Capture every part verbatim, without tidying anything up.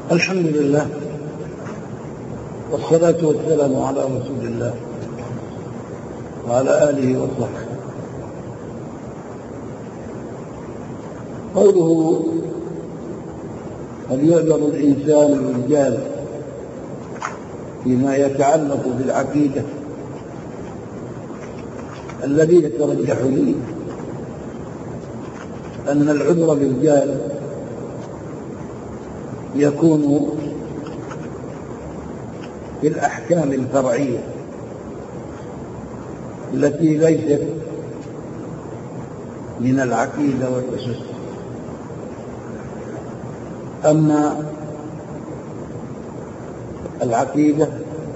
الحمد لله والصلاة والسلام على رسول الله وعلى آله وصحبه. قوله هل يعذر الإنسان الرجال فيما يتعلق بالعقيدة؟ الذي يترجح لي أن العذر بالرجال يكون في الأحكام الفرعية التي ليست من العقيدة والأسس. أما العقيدة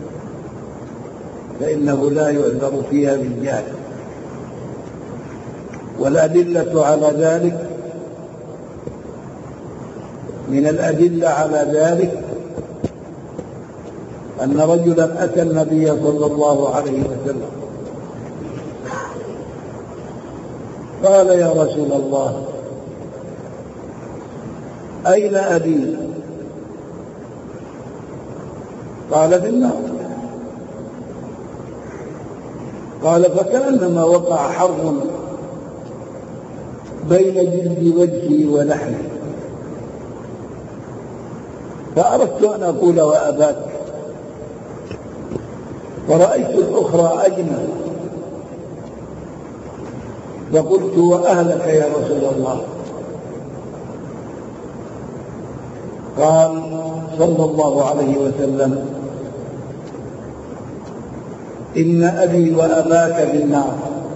فإنه لا يعذر فيها بالجهل، والأدلة على ذلك من الأدلة على ذلك أن رجلا أتى النبي صلى الله عليه وسلم قال: يا رسول الله، أين أبي؟ قال: في النار. قال: فكأنما وقع حرب بين جلد وجهي ولحمي، فأردت أن أقول وأباك، ورأيت الأخرى أجمل، فقلت: وأهلك يا رسول الله؟ قال صلى الله عليه وسلم: إن أبي وأباك بالنار،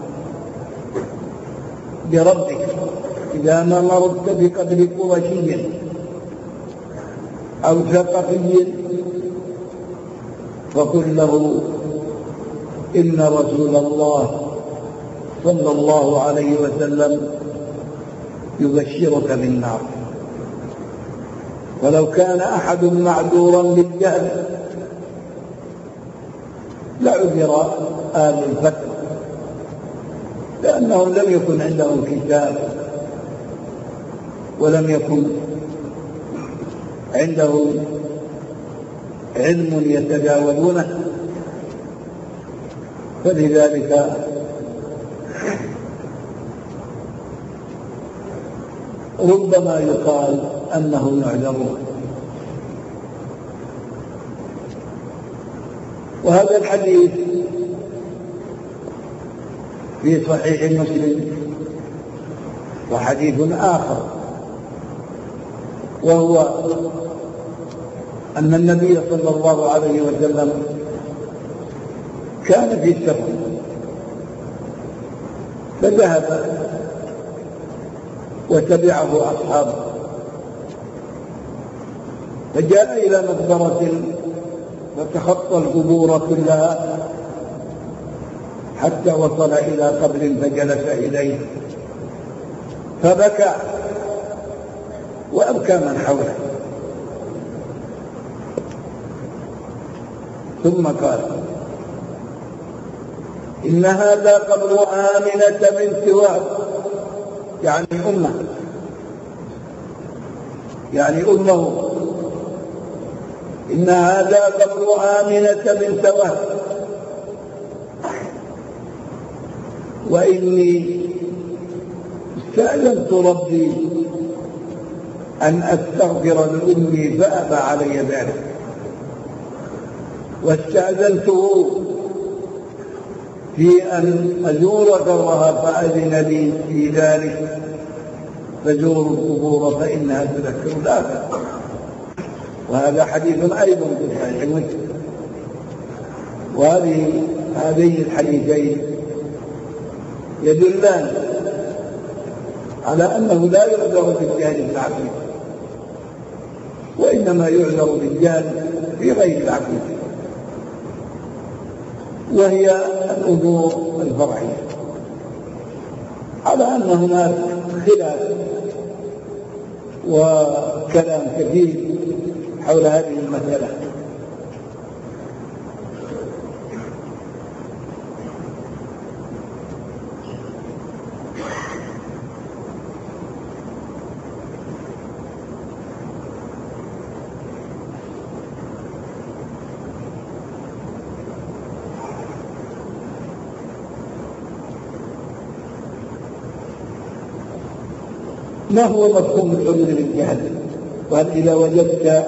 بربك إذا ما مرضت بقدر قرشي أو ثقفي فقل له: إن رسول الله صلى الله عليه وسلم يبشرك بالنار. ولو كان أحد معذورا بالجهل لعذر آل الفترة، لأنهم لم يكن عندهم كتاب ولم يكن عندهم علم يتداولونه، فلذلك ربما يقال أنهم يعذرون. وهذا الحديث في صحيح مسلم وحديث آخر، وهو أن النبي صلى الله عليه وسلم كان في سفر فذهب وتبعه أصحابه، فجاء إلى مقبرة فتخطى القبور كلها حتى وصل إلى قبر فجلس إليه فبكى وأبكى من حوله، ثم قال: إن هذا قبر آمنة بنت وهب، يعني أمه، يعني أمه، إن هذا قبر آمنة بنت وهب، وإني استأذنت ربي أن أستغفر لأمي فأبى علي ذلك، واستأذنته في أن أزور قبرها فأذن لي في ذلك، فزوروا القبور فإنها تذكر الآخرة. وهذا حديث أيضا في صحيح مسلم. وهذه هذين الحديثين يدلان على أنه لا يعذر بالجهل العقيدة، وإنما يعذر بالجهل في غير العقيدة، وهي الأمور الفرعية، على أن هناك خلاف وكلام كثير حول هذه المسألة. ما هو مفهوم العذر بالجهل؟ قال إذا وجدت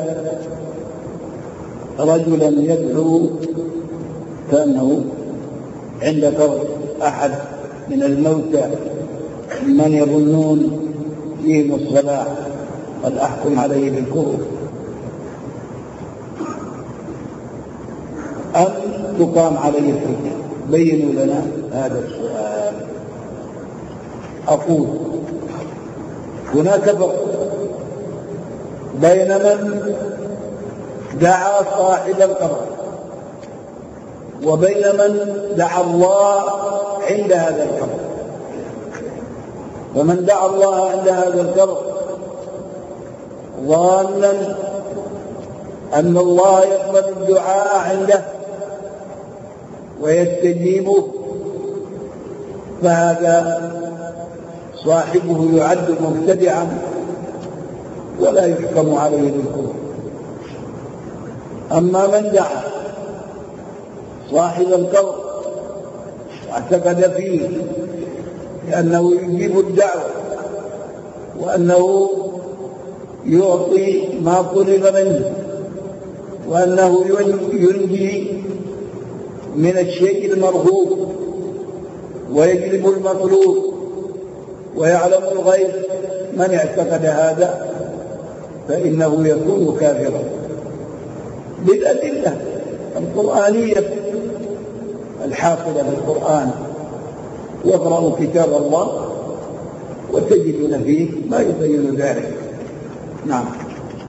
رجلا يدعو كأنه عند قبر أحد من الموتى من يظنون فيهم الصلاح، قد أحكم عليه بالكفر، أم تقام عليه الحجة؟ بينوا لنا هذا السؤال. أقول هناك فرق بين من دعا صاحب القبر وبين من دعا الله عند هذا القبر. ومن دعا الله عند هذا القبر ظانا أن الله يقبل الدعاء عنده ويستجيبه، فهذا صاحبه يعد مبتدعا ولا يحكم عليه بالكفر. أما من دعا صاحب القبر واعتقد فيه لأنه يجيب الدعوة وأنه يعطي ما طلب منه وأنه ينجي من الشيء المرغوب ويجلب المطلوب ويعلم الغيب، من اعتقد هذا فإنه يكون كافرا بالأدلة القرآنية الحاصلة في القرآن. واقرأوا كتاب الله وتجدون فيه ما يبين ذلك. نعم.